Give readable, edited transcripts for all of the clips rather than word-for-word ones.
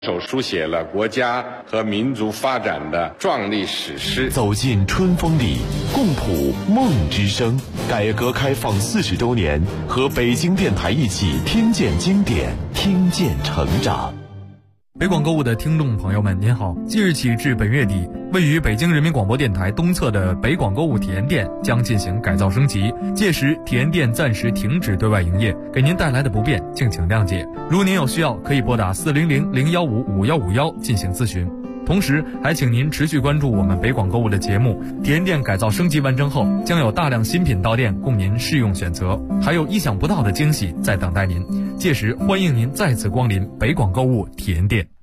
手书写了国家和民族发展的壮丽史诗。 走进春风里，共谱梦之声。改革开放40周年，和北京电台一起听见经典，听见成长。 北广购物的听众朋友们，您好！即日起至本月底，位于北京人民广播电台东侧的北广购物体验店将进行改造升级，届时体验店暂时停止对外营业，给您带来的不便敬请谅解。如您有需要，可以拨打400-015-5151进行咨询。同时还请您持续关注我们北广购物的节目，体验店改造升级完成后，将有大量新品到店供您试用选择，还有意想不到的惊喜在等待您。届时欢迎您再次光临北广购物体验店。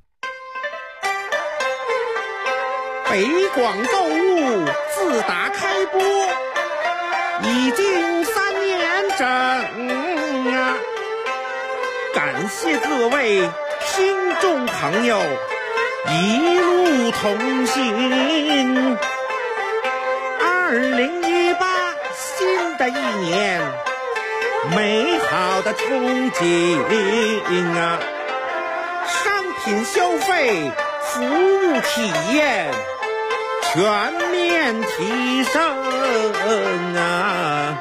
北广购物自打开播已经3年整啊，感谢各位听众朋友一路同行。2018新的一年，美好的憧憬啊，商品消费、服务体验全面提升啊！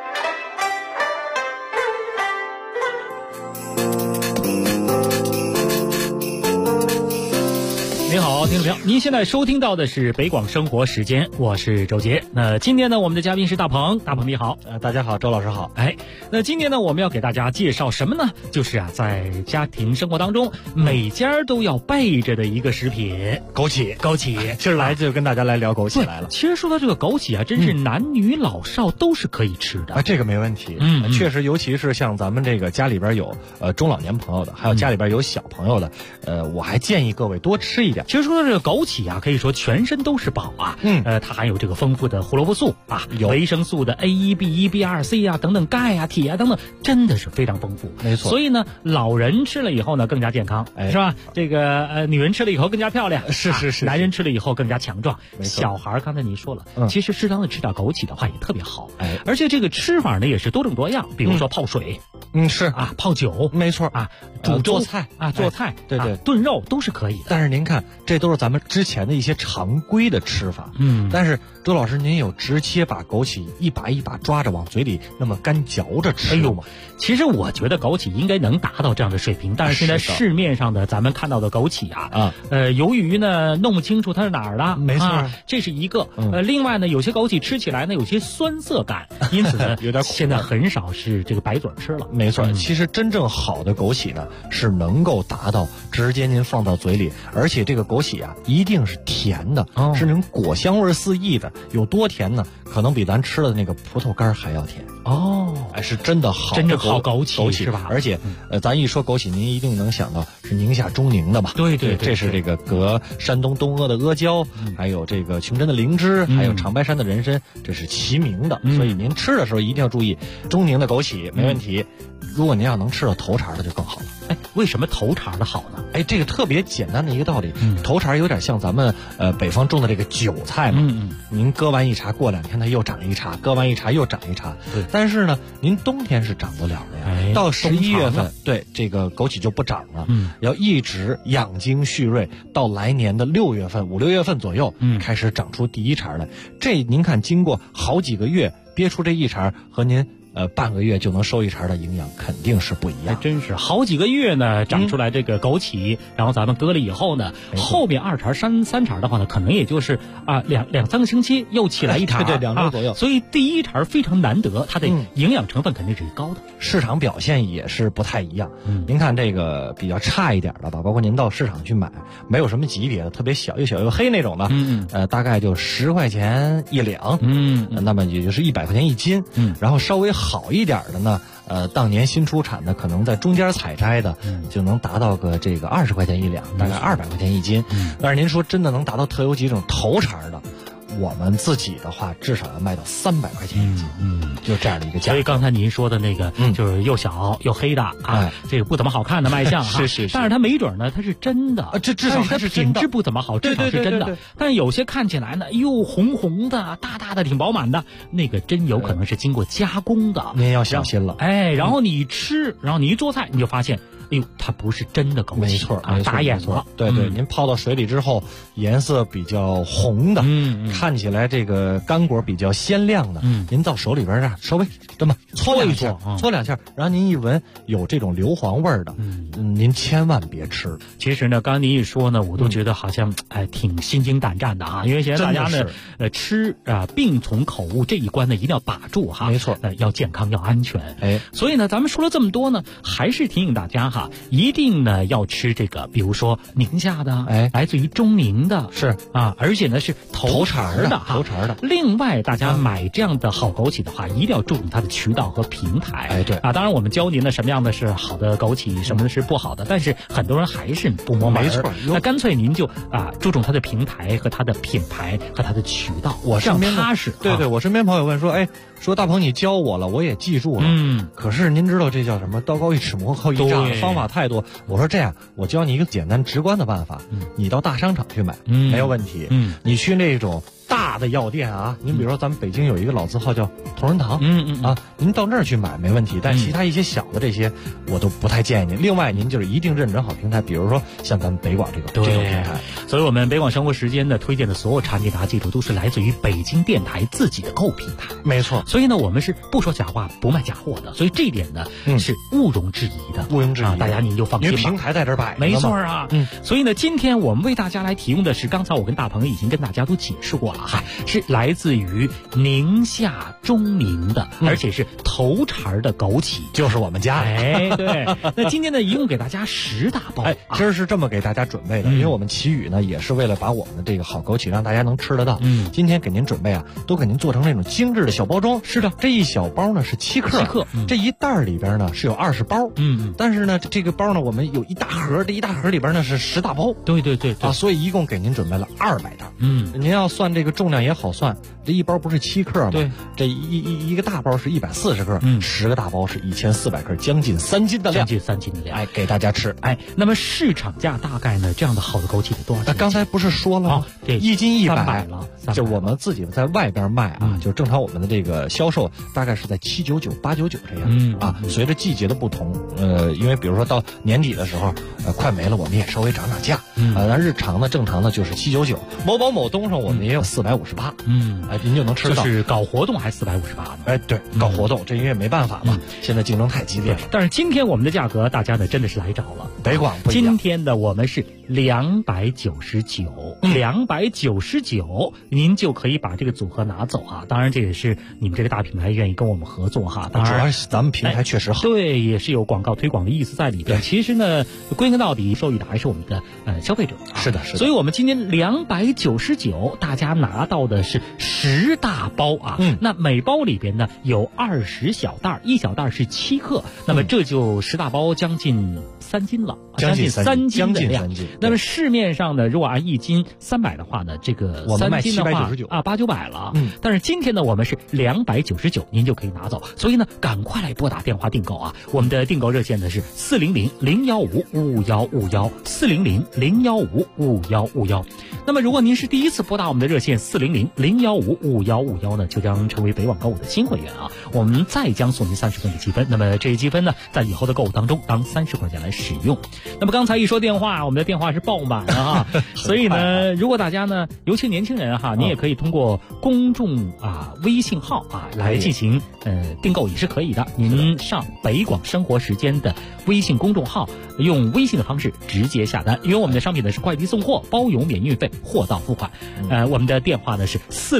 您好，听众朋友，您现在收听到的是北广生活时间，我是周杰。那今天呢，我们的嘉宾是大鹏，大鹏你好。 大家好，周老师好。 那今天呢，我们要给大家介绍什么呢？就是在家庭生活当中，每家都要备着的一个食品——枸杞。 今儿来就跟大家来聊枸杞来了。 其实说到这个枸杞啊，真是男女老少都是可以吃的。 这个没问题。确实，尤其是像咱们这个家里边有中老年朋友的，还有家里边有小朋友的，我还建议各位多吃一点。 其实说到这个枸杞啊，可以说全身都是宝啊。它含有这个丰富的胡萝卜素啊，有维生素的 A1、B1、B2、C 啊等等，钙啊、铁啊等等，真的是非常丰富。 没错。 所以呢，老人吃了以后呢更加健康，是吧？这个女人吃了以后更加漂亮， 是。 男人吃了以后更加强壮。 没错。 小孩刚才你说了，其实适当的吃点枸杞的话也特别好。而且这个吃法呢也是多种多样，比如说泡水， 是啊，泡酒， 没错啊，煮粥做菜啊，做菜， 对， 炖肉都是可以的。 但是您看，这都是咱们之前的一些常规的吃法。但是周老师，您有直接把枸杞一把一把抓着往嘴里那么干嚼着吃吗？ 其实我觉得枸杞应该能达到这样的水平，但是现在市面上的咱们看到的枸杞由于呢弄不清楚它是哪儿的， 没错， 这是一个。另外呢，有些枸杞吃起来呢有些酸涩感，因此呢有点苦。 现在很少是这个白嘴吃了。 没错，其实真正好的枸杞呢是能够达到直接您放到嘴里，而且这个枸杞啊一定是甜的，是那种果香味四溢的。有多甜呢？可能比咱吃的那个葡萄干还要甜。是真的好， 真正好枸杞是吧？而且咱一说枸杞，您一定能想到是宁夏中宁的吧？ 对， 这是这个隔山东东阿的阿胶，还有这个琼山的灵芝，还有长白山的人参，这是齐名的。所以您吃的时候一定要注意，中宁的枸杞没问题。如果您要能吃到头茬的就更好了。 为什么头茬的好呢？ 这个特别简单的一个道理，头茬有点像咱们北方种的这个韭菜嘛。您割完一茬，过2天它又长一茬，割完一茬又长一茬。但是呢，您冬天是长不了的呀。到11月份，对这个枸杞就不长了。要一直养精蓄锐，到来年的6月份、5、6月份左右，开始长出第一茬来。这您看，经过好几个月憋出这一茬，和您半个月就能收一茬的营养肯定是不一样。 真是好几个月呢长出来这个枸杞，然后咱们割了以后呢，后面2茬、3茬的话呢，可能也就是2、3个星期又起来一茬， 对，2周左右。 所以第一茬非常难得，它的营养成分肯定是高的。 市场表现也是不太一样。您看这个比较差一点的吧，包括您到市场去买，没有什么级别的，特别小又小又黑那种的，大概就10块钱1两，那么也就是100块钱1斤，然后稍微好一点的呢，当年新出产的，可能在中间采摘的，就能达到个这个20块钱1两，大概200块钱1斤。但是您说真的能达到特有几种头茬的，我们自己的话至少要卖到300块钱1斤，就这样的一个价格。 所以刚才您说的那个，就是又小又黑的这个不怎么好看的卖相是， 但是它没准呢，它是真的， 这至少它是真的， 品质不怎么好，至少是真的。但是有些看起来呢，又红红的、大大的、挺饱满的，那个真有可能是经过加工的， 您要小心了。 然后你一吃，然后你一做菜，你就发现哎呦，它不是真的枸杞， 没错， 打眼了。 对对，您泡到水里之后，颜色比较红的，看起来这个干果比较鲜亮的，您到手里边啊，稍微这么搓一搓，搓两下，然后您一闻有这种硫磺味儿的，您千万别吃。 其实呢，刚刚您一说呢，我都觉得好像挺心惊胆战的啊，因为现在大家呢吃病从口误这一关呢一定要把住哈， 没错， 要健康要安全。所以呢，咱们说了这么多呢，还是提醒大家哈，一定呢要吃这个，比如说宁夏的，来自于中宁的， 是啊，而且呢是头茬的。另外，大家买这样的好枸杞的话，一定要注重它的渠道和平台。 对啊，当然我们教您的什么样的是好的枸杞，什么的是不好的，但是很多人还是不摸门。 没错， 那干脆您就注重它的平台和它的品牌和它的渠道， 我身边踏实。 对，我身边朋友问说，说大鹏你教我了，我也记住了。可是您知道这叫什么？道高一尺，魔高一丈，方法太多。我说这样，我教你一个简单直观的办法，你到大商场去买，没有问题。你去那种大的药店啊，您比如说咱们北京有一个老字号叫同仁堂，您到那儿去买没问题。但其他一些小的这些，我都不太建议您。另外，您就是一定认准好平台，比如说像咱们北广这种平台。 所以我们北广生活时间的推荐的所有产品，大家记住都是来自于北京电台自己的购平台。 没错。 所以呢，我们是不说假话，不卖假货的。所以这一点呢，是毋庸置疑的，大家您就放心吧。 因为平台在这儿摆， 没错啊。所以呢，今天我们为大家来提供的是，刚才我跟大鹏已经跟大家都解释过了哈，是来自于宁夏中宁的，而且是头茬的枸杞， 就是我们家。 对。那今天呢，一共给大家10大包。 今儿是这么给大家准备的，因为我们奇宇呢也是为了把我们的这个好枸杞让大家能吃得到。今天给您准备都给您做成那种精致的小包装。 是的， 这一小包呢是7克，这一袋里边呢是有20包。但是呢这个包呢我们有一大盒，这一大盒里边呢是10大包。 对所以一共给您准备了200袋。您要算这个重量也好算，这一包不是7克吗？ 对， 这一个大包是140克，10个大包是1400克，将近3斤的量。 将近3斤的量， 给大家吃。 那么市场价大概呢，这样的好的枸杞得多少钱？ 刚才不是说了吗？1斤100 了， 就我们自己在外边卖就正常我们的这个销售大概是在799、899这样随着季节的不同，因为比如说到年底的时候，快没了，我们也稍微涨价。咱日常呢，正常的就是799，某东上我们也有458。您就能吃到。 就是搞活动还458呢？ 对，搞活动，这因为没办法嘛，现在竞争太激烈了。 但是今天我们的价格，大家呢真的是来着了。 北广不一样， 今天的我们是299，您就可以把这个组合拿走啊。当然，这也是你们这个大品牌愿意跟我们合作哈。当然， 主要是咱们平台确实好。 对，也是有广告推广的意思在里边。其实呢，归根到底，受益的还是我们的消费者。 是的。 所以我们今天299，大家拿到的是10大包啊。那每包里边呢有20小袋，一小袋是7克，那么这就10大包将近3斤了， 将近 3斤的量。那么市面上呢，如果按1斤300的话呢，这个3斤的话800-900了。但是今天呢，我们是299，您就可以拿走。所以呢，赶快来拨打电话订购啊！我们的订购热线呢是400-015-5151，400-015-5151。那么如果您是第一次拨打我们的热线400-015-5151呢，就将成为北广购物的新会员啊！我们再将送您30分的积分。那么这些积分呢，在以后的购物当中当30块钱来使用。那么刚才一说电话，我们的电话是爆满的哈，所以呢，如果大家呢，尤其年轻人哈，你也可以通过公众微信号来进行订购也是可以的。您上北广生活时间的微信公众号，用微信的方式直接下单，因为我们的商品呢是快递送货，包邮免运费，货到付款。我们的电话呢是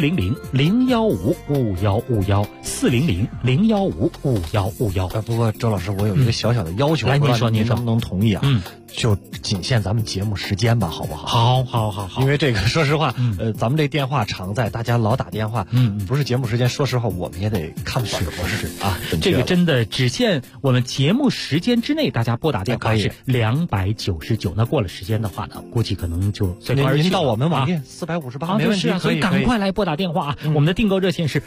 400-015-5151，400-015-5151。 不过周老师，我有一个小小的要求， 来，您说能不能同意啊？就仅限咱们节目时间吧，好不好？ 好。 因为这个，说实话，咱们这电话常在，大家老打电话，不是节目时间，说实话，我们也得看本儿，是啊。 这个真的只限我们节目时间之内，大家拨打电话是299。那过了时间的话呢，估计可能就随风而去。 您到我们网页458，没问题。 所以赶快来拨打电话啊！我们的订购热线是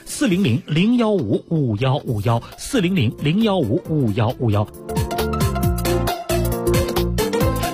400-015-5151，400-015-5151。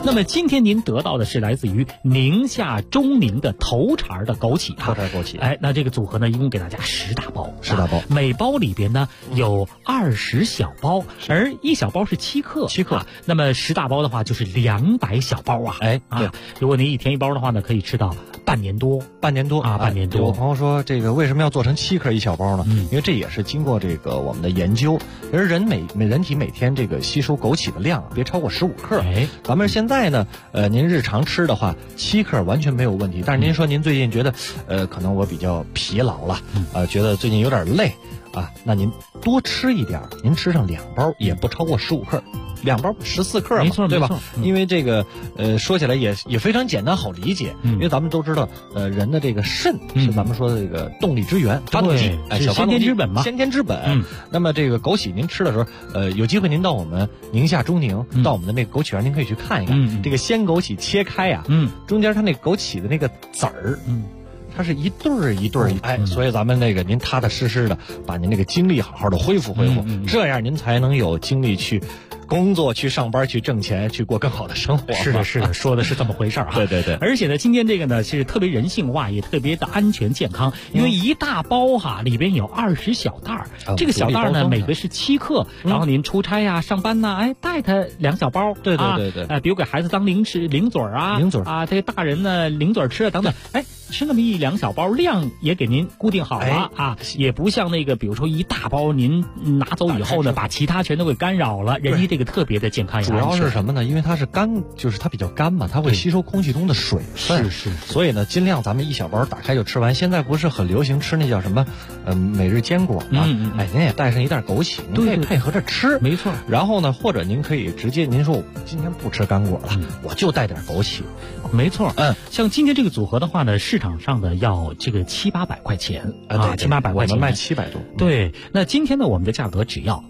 那么今天您得到的是来自于宁夏中宁的头茬的枸杞， 头茬枸杞。 哎，那这个组合呢，一共给大家10大包 ，10大包， 每包里边呢有20小包，而1小包是7克 ，7克。 那么10大包的话就是200小包啊！ 哎，对， 如果您1天1包的话呢，可以吃到半年多啊，半年多。 有朋友说这个为什么要做成7克1小包呢？因为这也是经过这个我们的研究，而人体每天这个吸收枸杞的量别超过15克。 哎， 咱们现在呢，您日常吃的话7克完全没有问题。但是您说您最近觉得，可能我比较疲劳了，觉得最近有点累啊，那您多吃一点，您吃上2包也不超过15克。2包14克嘛， 没错， 对吧？因为这个说起来也非常简单好理解，因为咱们都知道，人的这个肾是咱们说的这个动力之源，发动机， 是先天之本嘛， 先天之本。那么这个枸杞您吃的时候，有机会您到我们宁夏中宁，到我们的那个枸杞园，您可以去看一看，这个鲜枸杞切开呀，中间它那枸杞的那个籽儿，它是一对儿一对儿，哎，所以咱们那个您踏踏实实的把您那个精力好好的恢复，这样您才能有精力去工作、去上班、去挣钱、去过更好的生活。 是的，说的是这么回事儿哈。 对。 而且呢，今天这个呢是特别人性化，也特别的安全健康，因为一大包哈里边有20小袋儿，这个小袋儿呢每个是7克，然后您出差呀、上班呐，哎，带它2小包。 对。 比如给孩子当零嘴儿啊，这个大人呢零嘴儿吃啊等等，哎。吃那么1-2小包，量也给您固定好了啊，也不像那个，比如说一大包您拿走以后呢，把其他全都给干扰了，人家这个特别的健康。 主要是什么呢？因为它是干，就是它比较干嘛，它会吸收空气中的水分。 是。 所以呢，尽量咱们1小包打开就吃完。现在不是很流行吃那叫什么，每日坚果嘛？哎，您也带上一袋枸杞，您可以配合着吃。 没错。 然后呢，或者您可以直接，您说我今天不吃干果了，我就带点枸杞。 没错。像今天这个组合的话呢，市场上的要这个700-800块钱啊，700-800块钱， 我们卖700多。 对，那今天呢，我们的价格只要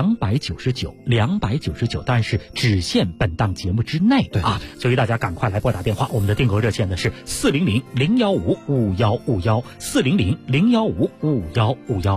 299，但是只限本档节目之内啊，所以大家赶快来拨打电话，我们的订购热线呢是400-015-5151，400-015-5151。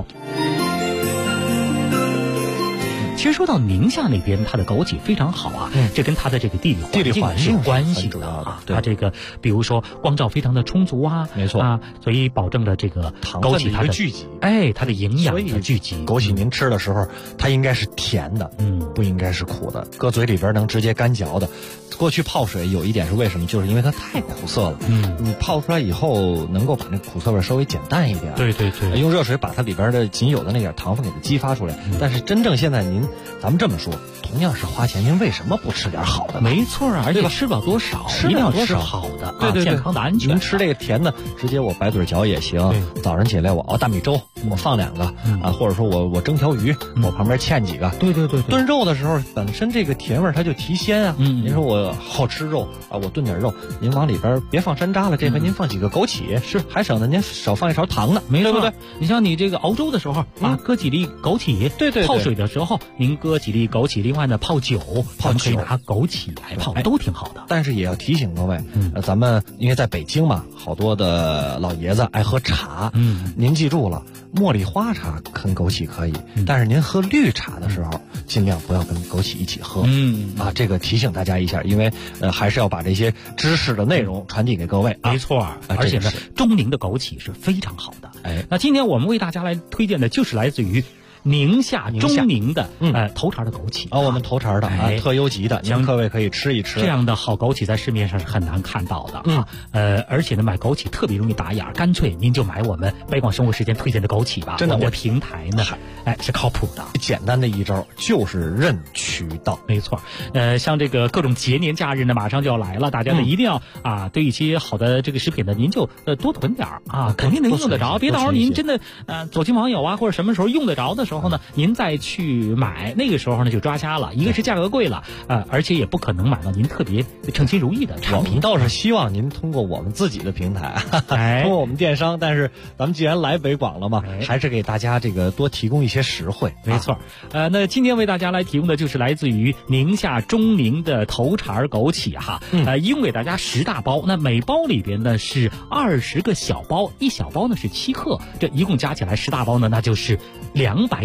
其实说到宁夏那边，它的枸杞非常好啊，这跟它的这个地理环境是关系的啊。它这个比如说光照非常的充足啊， 没错啊，所以保证了这个枸杞它的聚集， 哎，它的营养的聚集。 枸杞您吃的时候，它应该是甜的，不应该是苦的，搁嘴里边能直接干嚼的。过去泡水有一点是为什么？就是因为它太苦涩了，你泡出来以后能够把那苦涩味稍微减淡一点。 对， 用热水把它里边的仅有的那点糖分给它激发出来。但是真正现在咱们这么说，同样是花钱，您为什么不吃点好的？ 没错啊，而且吃不了多少，一定要吃好的，对，健康的、安全。 您吃这个甜的，直接我白嘴嚼也行。早上起来我熬大米粥，我放2个啊，或者说我蒸条鱼，我旁边芡几个。 对。 炖肉的时候，本身这个甜味它就提鲜啊。您说我好吃肉啊，我炖点肉，您往里边别放山楂了，这回您放几个枸杞，是还省得您少放一勺糖呢， 没错， 对不对？ 你像你这个熬粥的时候啊，搁几粒枸杞， 对， 泡水的时候您搁几粒枸杞，另外呢泡酒可以拿枸杞来泡，都挺好的。 但是也要提醒各位，咱们因为在北京嘛，好多的老爷子爱喝茶，您记住了，茉莉花茶跟枸杞可以，但是您喝绿茶的时候，尽量不要跟枸杞一起喝。这个提醒大家一下，因为还是要把这些知识的内容传递给各位。 没错，而且呢，中宁的枸杞是非常好的。那今天我们为大家来推荐的就是来自于宁夏中宁的头茬的枸杞我们头茬的特优级的，您各位可以吃一吃。 这样的好枸杞在市面上是很难看到的而且呢，买枸杞特别容易打眼，干脆您就买我们北广生活时间推荐的枸杞吧。 真的， 我们的平台呢，是靠谱的。 简单的一招就是认渠道， 没错。像这个各种节年假日呢，马上就要来了，大家呢一定要对一些好的这个食品呢，您就多囤点肯定能用得着。别到时候您真的走亲访友啊，或者什么时候用得着的时候呢，您再去买，那个时候呢就抓瞎了。一个是价格贵了，而且也不可能买到您特别称心如意的产品。 我们倒是希望您通过我们自己的平台，通过我们电商。但是咱们既然来北广了嘛，还是给大家这个多提供一些实惠。 没错。那今天为大家来提供的就是来自于宁夏中宁的头茬枸杞哈，一共给大家10大包，那每包里边呢是20个小包，1小包呢是7克，这一共加起来10大包呢，那就是299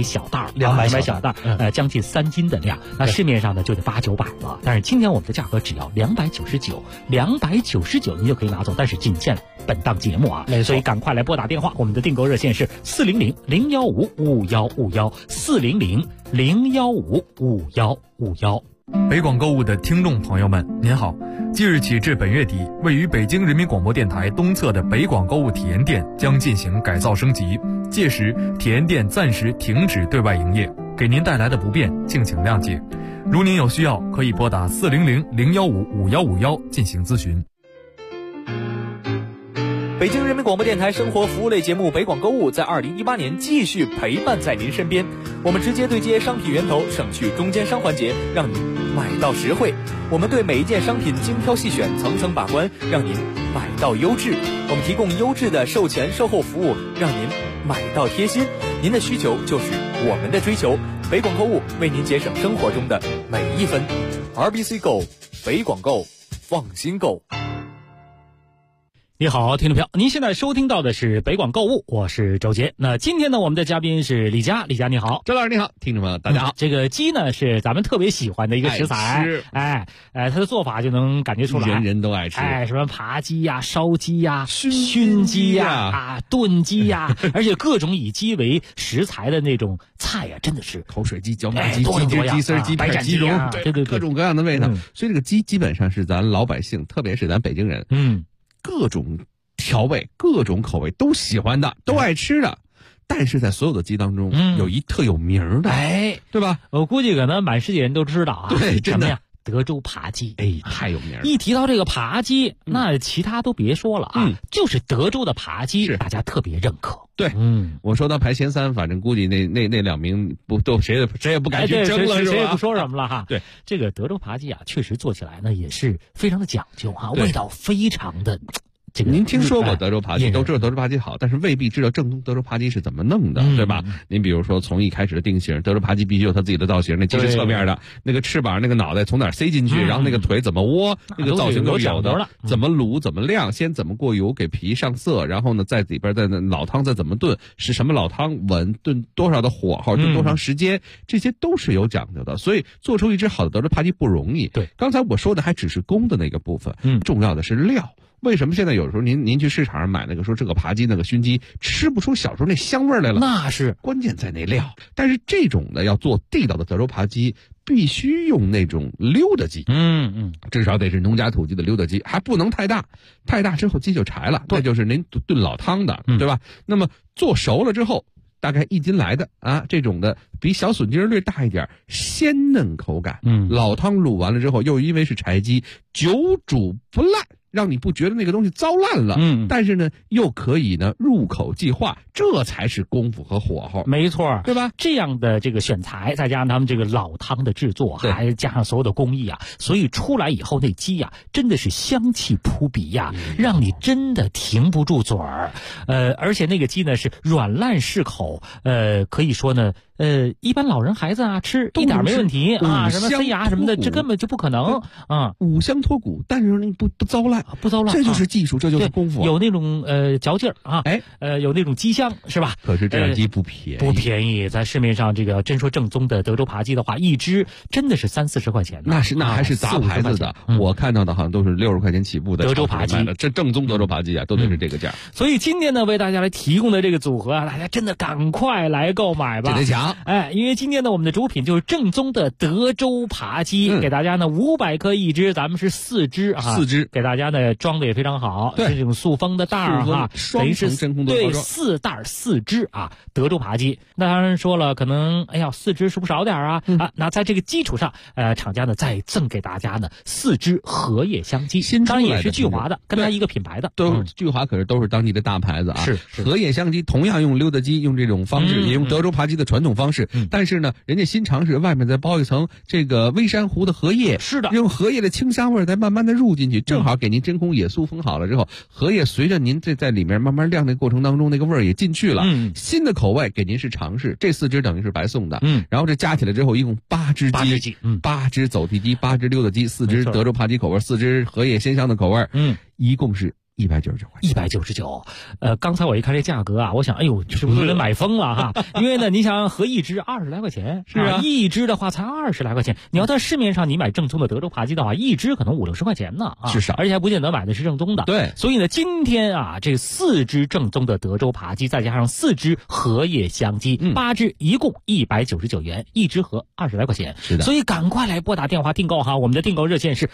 买小袋儿 ，200 买小袋儿，将近3斤的量。那市面上呢就得800、900了，但是今天我们的价格只要299，299您就可以拿走，但是仅限本档节目啊，所以赶快来拨打电话，我们的订购热线是400-015-5151，400-015-5151。 北广购物的听众朋友们，您好！即日起至本月底，位于北京人民广播电台东侧的北广购物体验店将进行改造升级，届时体验店暂时停止对外营业，给您带来的不便，敬请谅解。如您有需要，可以拨打400-015-5151进行咨询。 北京人民广播电台生活服务类节目《北广购物》在2018年继续陪伴在您身边。我们直接对接商品源头，省去中间商环节，让您买到实惠。我们对每一件商品精挑细选，层层把关，让您买到优质。我们提供优质的售前售后服务，让您买到贴心。您的需求就是我们的追求。北广购物为您节省生活中的每一分。RBC Go， 北广购，放心购。 你好，听众朋友，您现在收听到的是北广购物，我是周杰。那今天呢，我们的嘉宾是李佳，李佳你好。 周老师你好，听众朋友大家好。 这个鸡呢是咱们特别喜欢的一个食材，它的做法就能感觉出来， 人人都爱吃。 什么扒鸡呀、烧鸡呀、熏鸡呀、炖鸡呀，而且各种以鸡为食材的那种菜呀，真的是口水鸡、椒麻鸡、鸡汁、鸡丝、鸡片、鸡蓉， 对， 各种各样的味道。所以这个鸡基本上是咱老百姓，特别是咱北京人，各种调味、各种口味都喜欢的，都爱吃的。但是在所有的鸡当中，有一特有名的，对吧？ 我估计可能满世界人都知道啊。 对，真的。 德州扒鸡， 太有名了。 一提到这个扒鸡，那其他都别说了啊，就是德州的扒鸡，大家特别认可。 对，我说到排前3，反正估计那2名不都谁也不敢去争了，是吧？ 谁也不说什么了哈。 对， 这个德州扒鸡啊，确实做起来呢也是非常的讲究啊，味道非常的。 您听说过德州扒鸡，都知道德州扒鸡好，但是未必知道正宗德州扒鸡是怎么弄的，对吧？您比如说从一开始的定型，德州扒鸡必须有它自己的造型，那鸡是侧面的，那个翅膀、那个脑袋从哪儿塞进去，然后那个腿怎么窝，那个造型都有的，怎么卤、怎么晾，先怎么过油给皮上色，然后呢在里边再老汤再怎么炖，是什么老汤稳炖多少的火候，炖多长时间，这些都是有讲究的。所以做出一只好的德州扒鸡不容易。 对， 刚才我说的还只是功的那个部分，重要的是料。为什么现在有时候您去市场上买那个说这个扒鸡那个熏鸡吃不出小时候那香味来了？ 那是关键在那料。但是这种的要做地道的德州扒鸡，必须用那种溜达鸡，至少得是农家土鸡的溜达鸡，还不能太大，太大之后鸡就柴了，那就是您炖老汤的，对吧？那么做熟了之后，大概1斤来的啊，这种的比小笋筋略大一点，鲜嫩口感。老汤卤完了之后，又因为是柴鸡，久煮不烂，让你不觉得那个东西糟烂了，但是呢，又可以呢入口即化，这才是功夫和火候。 没错， 对吧？ 这样的这个选材，再加上他们这个老汤的制作，还加上所有的工艺啊，所以出来以后那鸡呀，真的是香气扑鼻呀，让你真的停不住嘴儿。而且那个鸡呢是软烂适口，可以说呢。一般老人孩子啊吃一点没问题啊，什么塞牙什么的，这根本就不可能啊。 五香脱骨，但是你不糟烂，这就是技术，这就是功夫。 有那种嚼劲儿啊，有那种鸡香是吧？ 可是这样鸡不便宜， 在市面上这个真说正宗的德州扒鸡的话，一只真的是30-40块钱。 那还是杂牌子的，我看到的好像都是60块钱起步的德州扒鸡， 这正宗德州扒鸡啊，都得是这个价。 所以今天呢，为大家来提供的这个组合啊，大家真的赶快来购买吧， 这得抢。 因为今天呢，我们的主品就是正宗的德州扒鸡，给大家呢500克一只，咱们是4只啊，4只给大家呢装的也非常好，是这种塑封的袋儿哈，等于是真空的包装 ，4袋4只啊，德州扒鸡。那当然说了，可能4只是不是少点啊？那在这个基础上，厂家呢再赠给大家呢4只荷叶香鸡，当然也是聚华的，跟它一个品牌的， 都聚华可是都是当地的大牌子啊。 是荷叶香鸡，同样用溜达鸡，用这种方式，也用德州扒鸡的传统方式。但是呢，人家新尝试外面再包一层这个微珊瑚的荷叶， 是的， 用荷叶的清香味再慢慢的入进去，正好给您真空也塑封好了之后，荷叶随着您在里面慢慢晾的过程当中，那个味儿也进去了。新的口味给您是尝试，这4只等于是白送的。然后这加起来之后，一共8只鸡，8只走地鸡，8只溜达鸡，4只德州扒鸡口味，4只荷叶鲜香的口味，一共是 199块钱 ，199。刚才我一看这价格啊，我想，哎呦，是不是得买疯了哈？因为呢，你想合一只20来块钱， 是啊， 一只的话才20来块钱。你要在市面上你买正宗的德州扒鸡的话，一只可能50-60块钱呢啊， 至少， 而且还不见得买的是正宗的。 对， 所以呢，今天啊，这4只正宗的德州扒鸡，再加上4只荷叶香鸡，8只一共199元，一只合20来块钱。 是的， 所以赶快来拨打电话订购哈，我们的订购热线是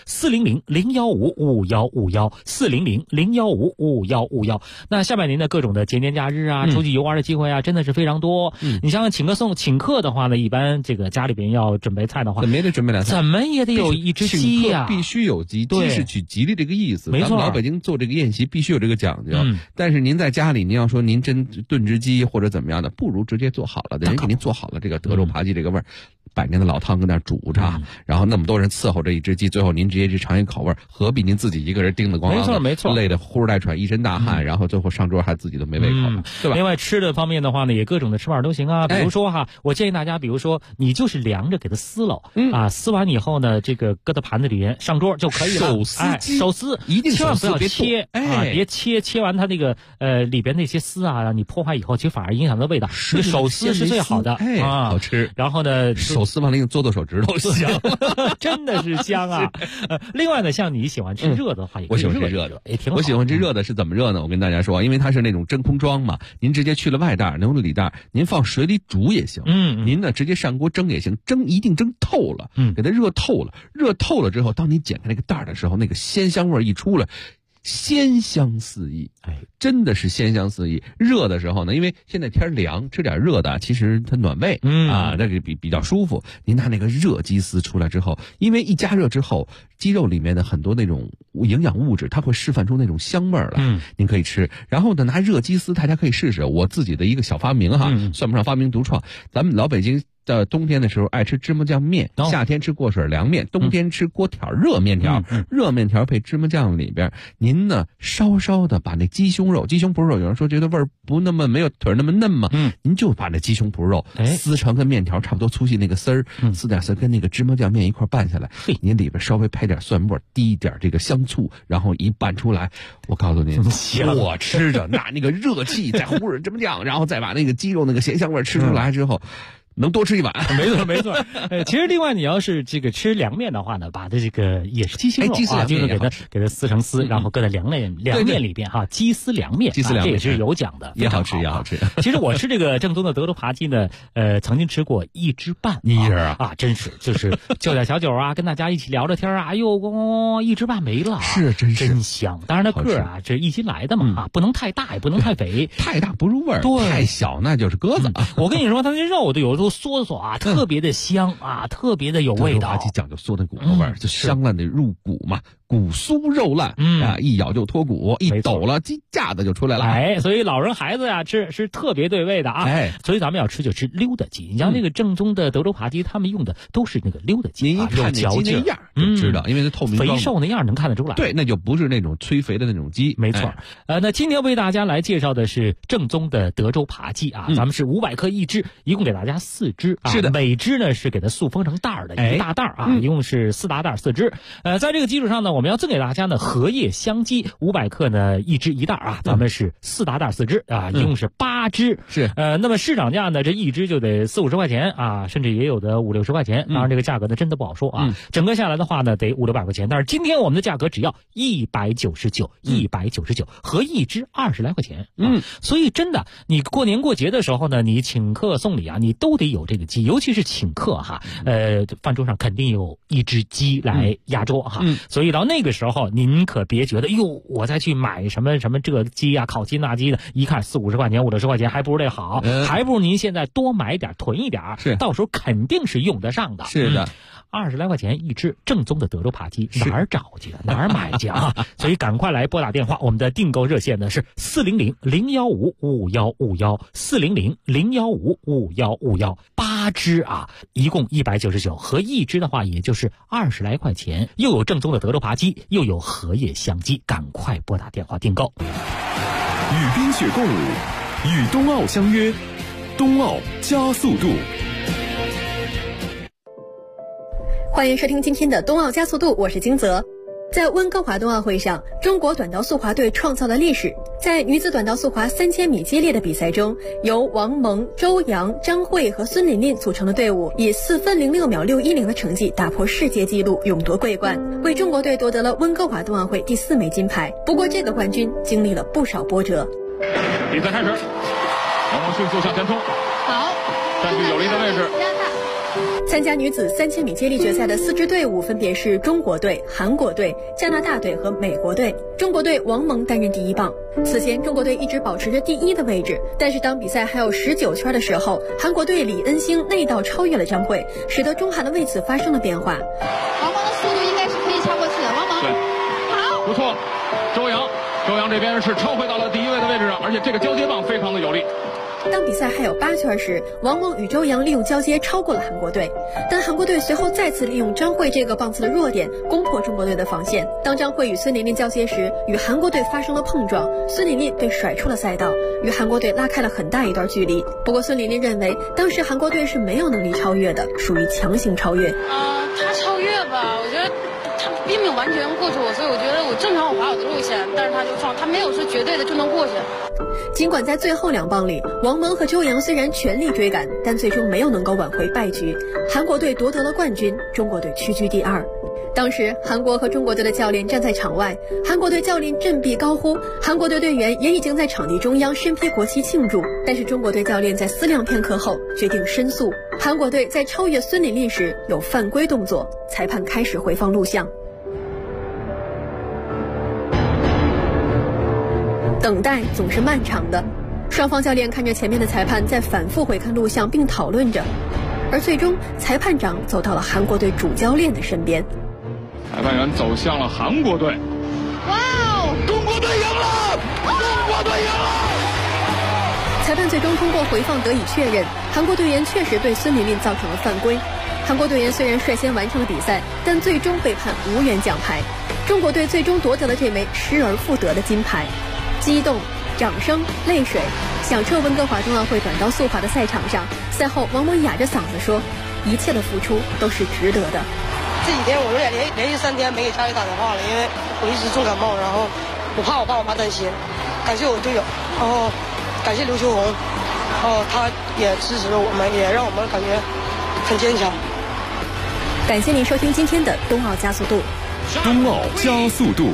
400-015-5151，400-015-5151。那下半年的各种的节年假日啊，出去游玩的机会啊，真的是非常多。你像请客的话呢，一般这个家里边要准备菜的话， 怎么也得准备2菜， 怎么也得有一只鸡呀， 必须有鸡，鸡是取吉利这个意思。 没错， 老北京做这个宴席必须有这个讲究。但是您在家里，您要说您真炖只鸡或者怎么样的，不如直接做好了的，人给您做好了这个德州扒鸡这个味儿。100年的老汤跟那煮着，然后那么多人伺候这一只鸡，最后您直接去尝一口味，何必您自己一个人叮得咣啷的， 没错， 累得呼哧带喘，一身大汗，然后最后上桌还自己都没胃口，对吧？ 另外吃的方面的话呢，也各种的吃法都行啊。比如说哈，我建议大家，比如说你就是凉着给它撕了，撕完以后呢，这个搁到盘子里边上桌就可以了。手撕一定千万不要切啊， 别切完它那个里边那些丝啊，让你破坏以后，其实反而影响到味道。手撕是最好的啊， 好吃。 然后呢， 手撕完了用做手指头香， 真的是香啊！另外呢，像你喜欢吃热的话，也可以我喜欢吃热的， 也挺好。 我喜欢吃热的是怎么热呢？我跟大家说，因为它是那种真空装嘛，您直接去了外袋，能用里袋，您放水里煮也行。您呢直接上锅蒸也行，一定蒸透了，给它热透了。热透了之后，当你剪开那个袋的时候，那个鲜香味一出来。鲜香四溢，真的是鲜香四溢。热的时候呢，因为现在天凉，吃点热的，其实它暖胃，那个比较舒服。您拿那个热鸡丝出来之后，因为一加热之后，鸡肉里面的很多那种营养物质，它会释放出那种香味儿来，您可以吃。然后呢，拿热鸡丝，大家可以试试我自己的一个小发明哈，算不上发明独创。咱们老北京在冬天的时候爱吃芝麻酱面，夏天吃过水凉面，冬天吃锅条热面条，热面条配芝麻酱里边，您呢稍稍的把那鸡胸脯肉，有人说觉得味儿不那么没有腿那么嫩嘛，您就把那鸡胸脯肉撕成跟面条差不多粗细那个丝儿，撕点丝跟那个芝麻酱面一块拌下来，您里边稍微拍点蒜末，滴一点这个香醋，然后一拌出来，我告诉您，我吃着拿那个热气再糊着芝麻酱，然后再把那个鸡肉那个咸香味吃出来之后。能多吃一碗， 没错。其实另外你要是这个吃凉面的话呢，把这个也是鸡胸肉啊，就是给它撕成丝，然后搁在凉面里边哈，鸡丝凉面，这也是有讲的， 也好吃也好吃。 其实我吃这个正宗的德州扒鸡呢，曾经吃过1只半，真是就是就点小酒啊，跟大家一起聊着天啊，哎呦，1只半没了， 是真香。当然那个啊，这1斤来的嘛啊，不能太大，也不能太肥， 太大不入味儿，太小那就是鸽子。 我跟你说，它那肉都有时候嗦啊，特别的香啊，特别的有味道。 扒鸡讲究嗦那骨头味儿，就香烂的入骨嘛，骨酥肉烂，一咬就脱骨，一抖了鸡架子就出来了。 所以老人孩子呀吃是特别对味的啊。所以咱们要吃就吃溜达鸡。你像那个正宗的德州扒鸡，他们用的都是那个溜达鸡。 您一看那鸡那样就知道，因为它透明， 肥瘦那样能看得出来。 对，那就不是那种催肥的那种鸡。 没错。那今天为大家来介绍的是正宗的德州扒鸡啊，咱们是500克一只，一共给大家4只。 是的， 每只呢是给它塑封成袋儿的，一大袋儿啊，一共是4大袋4只。在这个基础上呢，我们要赠给大家呢荷叶香鸡500克呢一只一袋啊，咱们是4大袋4只啊，一共是8只。 是那么市场价呢，这一只就得40-50块钱啊，甚至也有的50-60块钱。当然这个价格呢真的不好说啊，整个下来的话呢得500-600块钱，但是今天我们的价格只要199，合一只20来块钱。所以真的，你过年过节的时候呢，你请客送礼啊，你都得有这个鸡，尤其是请客哈，饭桌上肯定有一只鸡来压桌哈，所以到那个时候您可别觉得哟，我再去买什么这个鸡啊，烤鸡那鸡的，一看40-50块钱50-60块钱，还不如这好，还不如您现在多买点囤一点，到时候肯定是用得上的。 是的。 20来块钱一只正宗的德州扒鸡，哪儿找去啊？哪儿买去啊？所以赶快来拨打电话，我们的订购热线呢是400-015-5151，400-015-5151，8只啊，一共199，合一只的话也就是20来块钱，又有正宗的德州扒鸡，又有荷叶香鸡，赶快拨打电话订购。 与冰雪共舞，与冬奥相约，冬奥加速度。 欢迎收听今天的冬奥加速度，我是金泽。 在温哥华冬奥会上，中国短道速滑队创造了历史。在女子短道速滑3000米接力的比赛中，由王蒙、周洋、张慧和孙琳琳组成的队伍以4分06秒610的成绩打破世界纪录，勇夺桂冠，为中国队夺得了温哥华冬奥会第4枚金牌。不过，这个冠军经历了不少波折。 比赛开始，王蒙迅速向前冲，好，占据有利的位置。 参加女子3000米接力决赛的4支队伍分别是中国队、韩国队、加拿大队和美国队。中国队王蒙担任第一棒。此前，中国队一直保持着第1的位置，但是当比赛还有19圈的时候，韩国队李恩星内道超越了张慧，使得中韩的位次发生了变化。 王蒙的速度应该是可以超过去的，王蒙， 对， 好， 不错。周洋这边是超回到了第1位的位置上，而且这个交接棒非常的有力。 当比赛还有8圈时，王蒙与周洋利用交接超过了韩国队，但韩国队随后再次利用张慧这个棒次的弱点攻破中国队的防线。当张慧与孙琳琳交接时，与韩国队发生了碰撞，孙琳琳被甩出了赛道，与韩国队拉开了很大一段距离。不过孙琳琳认为，当时韩国队是没有能力超越的，属于强行超越。 他超越吧，我觉得他并没有完全过去我，所以我觉得我正常我滑我的路线，但是他就撞，他没有说绝对的就能过去。 尽管在最后2棒里，王蒙和周洋虽然全力追赶，但最终没有能够挽回败局。韩国队夺得了冠军，中国队屈居第2。当时，韩国和中国队的教练站在场外，韩国队教练振臂高呼，韩国队队员也已经在场地中央身披国旗庆祝。但是中国队教练在思量片刻后决定申诉。韩国队在超越孙琳琳时有犯规动作，裁判开始回放录像。等待总是漫长的，双方教练看着前面的裁判在反复回看录像并讨论着，而最终裁判长走到了韩国队主教练的身边。 裁判员走向了韩国队。 哇哦， 中国队赢了！中国队赢了！ 裁判最终通过回放得以确认，韩国队员确实对孙琳琳造成了犯规。韩国队员虽然率先完成了比赛，但最终被判无缘奖牌。中国队最终夺得了这枚失而复得的金牌。激动、掌声、泪水，响彻温哥华冬奥会短道速滑的赛场上。赛后，王蒙哑着嗓子说：“一切的付出都是值得的。” 这几天我有点连续3天没给家里打电话了，因为我一直重感冒，然后我怕我爸我妈担心。感谢我队友，然后感谢刘秋红，然后他也支持了我们，也让我们感觉很坚强。 感谢您收听今天的冬奥加速度。 冬奥加速度。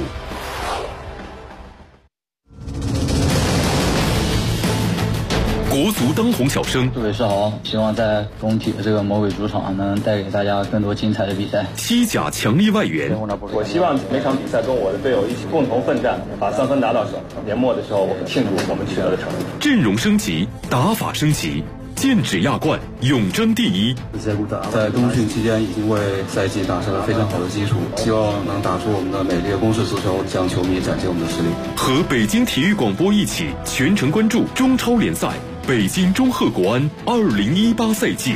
国足当红小生， 祝伟世豪，希望在工体的这个魔鬼主场能带给大家更多精彩的比赛。 西甲强力外援， 我希望每场比赛跟我的队友一起共同奋战，把3分拿到手。年末的时候，我们庆祝我们取得的成绩。 阵容升级，打法升级，剑指亚冠，永争第1。 在冬训期间已经为赛季打下了非常好的基础，希望能打出我们的美丽的攻势足球，向球迷展现我们的实力。 和北京体育广播一起全程关注中超联赛。北京中赫国安2018赛季。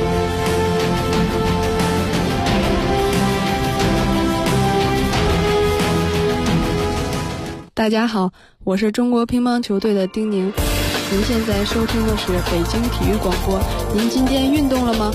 大家好，我是中国乒乓球队的丁宁。您现在收听的是北京体育广播。您今天运动了吗？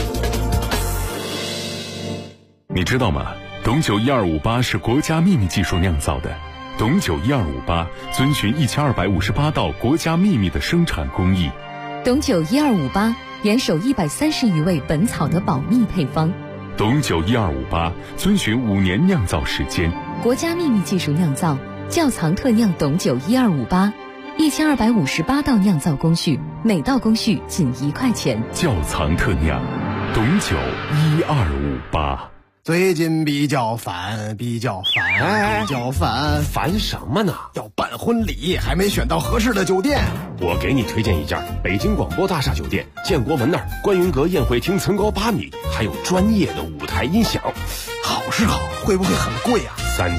你知道吗？董酒1258是国家秘密技术酿造的。董酒1258遵循1258道国家秘密的生产工艺。 董酒1258严守130余味本草的保密配方。 董酒1258遵循5年酿造时间。 国家秘密技术酿造，窖藏特酿董酒1258，1258道酿造工序，每道工序仅1块钱。 窖藏特酿，董酒1258。 最近比较烦， 烦什么呢？ 要办婚礼，还没选到合适的酒店。 我给你推荐一家北京广播大厦酒店，建国门那儿观云阁宴会厅层高8米，还有专业的舞台音响。 好是好，会不会很贵啊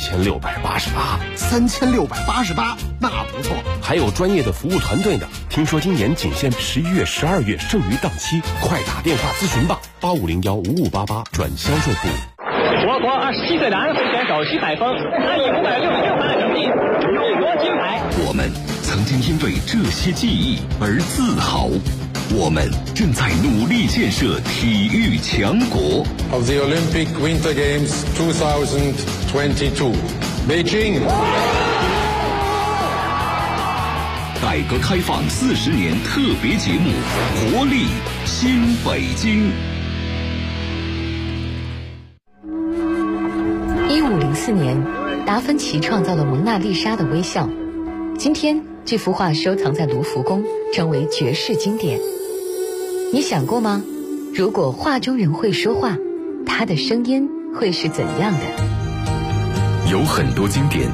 ？3688， 那不错。 还有专业的服务团队呢。听说今年仅限11月、12月剩余档期，快打电话咨询吧，85015588转销售部。 我国27岁的安徽选手徐海峰，他以566分的成绩勇夺金牌。 我们曾经因为这些记忆而自豪。 我们正在努力建设体育强国。 Of the Olympic Winter Games 2022, Beijing. 改革开放40年特别节目《活力新北京》。 1504年，达芬奇创造了蒙娜丽莎的微笑。今天，这幅画收藏在卢浮宫，成为绝世经典。你想过吗？如果画中人会说话，他的声音会是怎样的？ 有很多经典